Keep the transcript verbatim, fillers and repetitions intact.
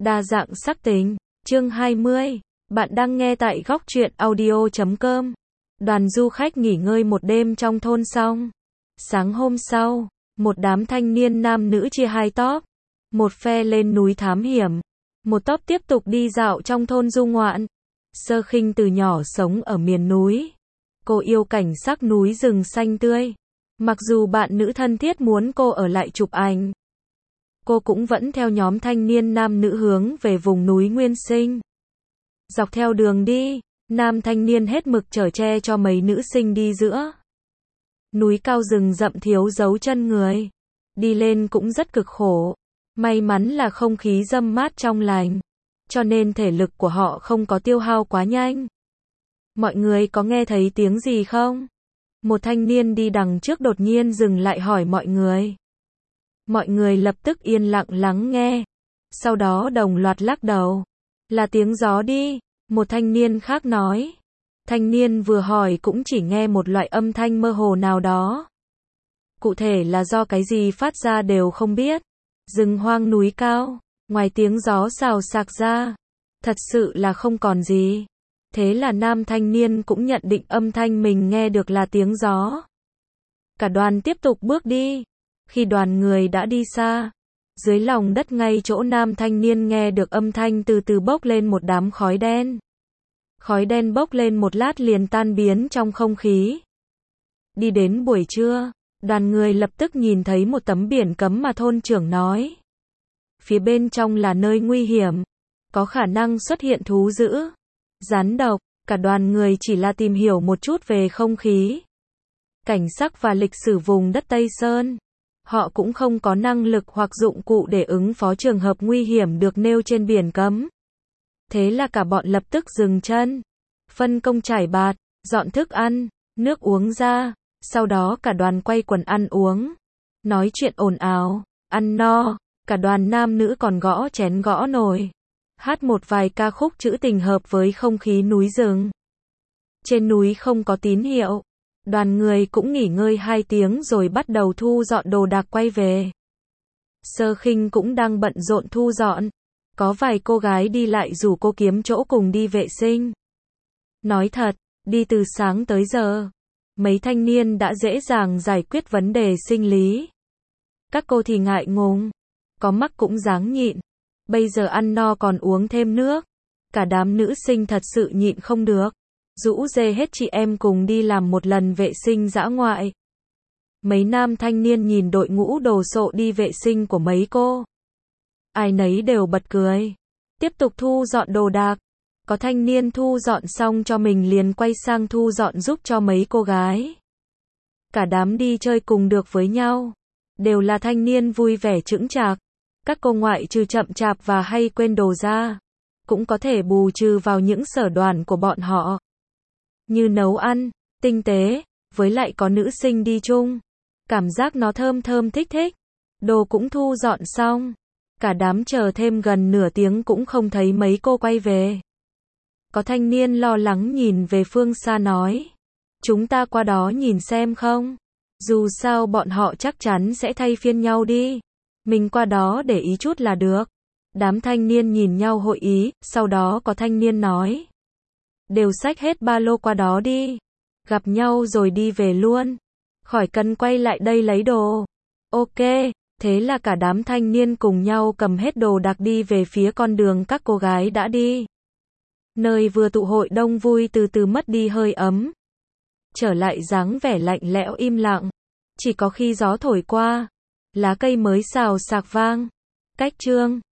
Đa dạng sắc tính. Chương hai mươi. Bạn đang nghe tại góc truyện audio chấm com. Đoàn du khách nghỉ ngơi một đêm trong thôn xong. Sáng hôm sau, một đám thanh niên nam nữ chia hai tốp. Một phe lên núi thám hiểm. Một tốp tiếp tục đi dạo trong thôn du ngoạn. Sơ Khinh từ nhỏ sống ở miền núi. Cô yêu cảnh sắc núi rừng xanh tươi. Mặc dù bạn nữ thân thiết muốn cô ở lại chụp ảnh, cô cũng vẫn theo nhóm thanh niên nam nữ hướng về vùng núi Nguyên Sinh. Dọc theo đường đi, nam thanh niên hết mực chở che cho mấy nữ sinh đi giữa. Núi cao rừng rậm thiếu dấu chân người. Đi lên cũng rất cực khổ. May mắn là không khí râm mát trong lành, cho nên thể lực của họ không có tiêu hao quá nhanh. Mọi người có nghe thấy tiếng gì không? Một thanh niên đi đằng trước đột nhiên dừng lại hỏi mọi người. Mọi người lập tức yên lặng lắng nghe. Sau đó đồng loạt lắc đầu. Là tiếng gió đi, một thanh niên khác nói. Thanh niên vừa hỏi cũng chỉ nghe một loại âm thanh mơ hồ nào đó. Cụ thể là do cái gì phát ra đều không biết. Rừng hoang núi cao, ngoài tiếng gió xào xạc ra, thật sự là không còn gì. Thế là nam thanh niên cũng nhận định âm thanh mình nghe được là tiếng gió. Cả đoàn tiếp tục bước đi. Khi đoàn người đã đi xa, dưới lòng đất ngay chỗ nam thanh niên nghe được âm thanh từ từ bốc lên một đám khói đen. Khói đen bốc lên một lát liền tan biến trong không khí. Đi đến buổi trưa, đoàn người lập tức nhìn thấy một tấm biển cấm mà thôn trưởng nói. Phía bên trong là nơi nguy hiểm, có khả năng xuất hiện thú dữ, rắn độc. Cả đoàn người chỉ là tìm hiểu một chút về không khí, cảnh sắc và lịch sử vùng đất Tây Sơn. Họ cũng không có năng lực hoặc dụng cụ để ứng phó trường hợp nguy hiểm được nêu trên biển cấm. Thế là cả bọn lập tức dừng chân, phân công trải bạt, dọn thức ăn, nước uống ra. Sau đó cả đoàn quay quần ăn uống, nói chuyện ồn ào, ăn no. Cả đoàn nam nữ còn gõ chén gõ nồi, hát một vài ca khúc trữ tình hợp với không khí núi rừng. Trên núi không có tín hiệu. Đoàn người cũng nghỉ ngơi hai tiếng rồi bắt đầu thu dọn đồ đạc quay về. Sơ Khinh cũng đang bận rộn thu dọn. Có vài cô gái đi lại rủ cô kiếm chỗ cùng đi vệ sinh. Nói thật, đi từ sáng tới giờ, mấy thanh niên đã dễ dàng giải quyết vấn đề sinh lý. Các cô thì ngại ngùng, có mắc cũng ráng nhịn. Bây giờ ăn no còn uống thêm nước. Cả đám nữ sinh thật sự nhịn không được. Rũ rê hết chị em cùng đi làm một lần vệ sinh dã ngoại. Mấy nam thanh niên nhìn đội ngũ đồ sộ đi vệ sinh của mấy cô, ai nấy đều bật cười. Tiếp tục thu dọn đồ đạc. Có thanh niên thu dọn xong cho mình liền quay sang thu dọn giúp cho mấy cô gái. Cả đám đi chơi cùng được với nhau, đều là thanh niên vui vẻ chững chạc. Các cô ngoại trừ chậm chạp và hay quên đồ ra, cũng có thể bù trừ vào những sở đoàn của bọn họ, như nấu ăn, tinh tế, với lại có nữ sinh đi chung. Cảm giác nó thơm thơm thích thích. Đồ cũng thu dọn xong. Cả đám chờ thêm gần nửa tiếng cũng không thấy mấy cô quay về. Có thanh niên lo lắng nhìn về phương xa nói. Chúng ta qua đó nhìn xem không? Dù sao bọn họ chắc chắn sẽ thay phiên nhau đi. Mình qua đó để ý chút là được. Đám thanh niên nhìn nhau hội ý, sau đó có thanh niên nói. Đều xách hết ba lô qua đó đi. Gặp nhau rồi đi về luôn. Khỏi cần quay lại đây lấy đồ. Ok, thế là cả đám thanh niên cùng nhau cầm hết đồ đạc đi về phía con đường các cô gái đã đi. Nơi vừa tụ hội đông vui từ từ mất đi hơi ấm. Trở lại dáng vẻ lạnh lẽo im lặng. Chỉ có khi gió thổi qua, lá cây mới xào xạc vang. Cách chương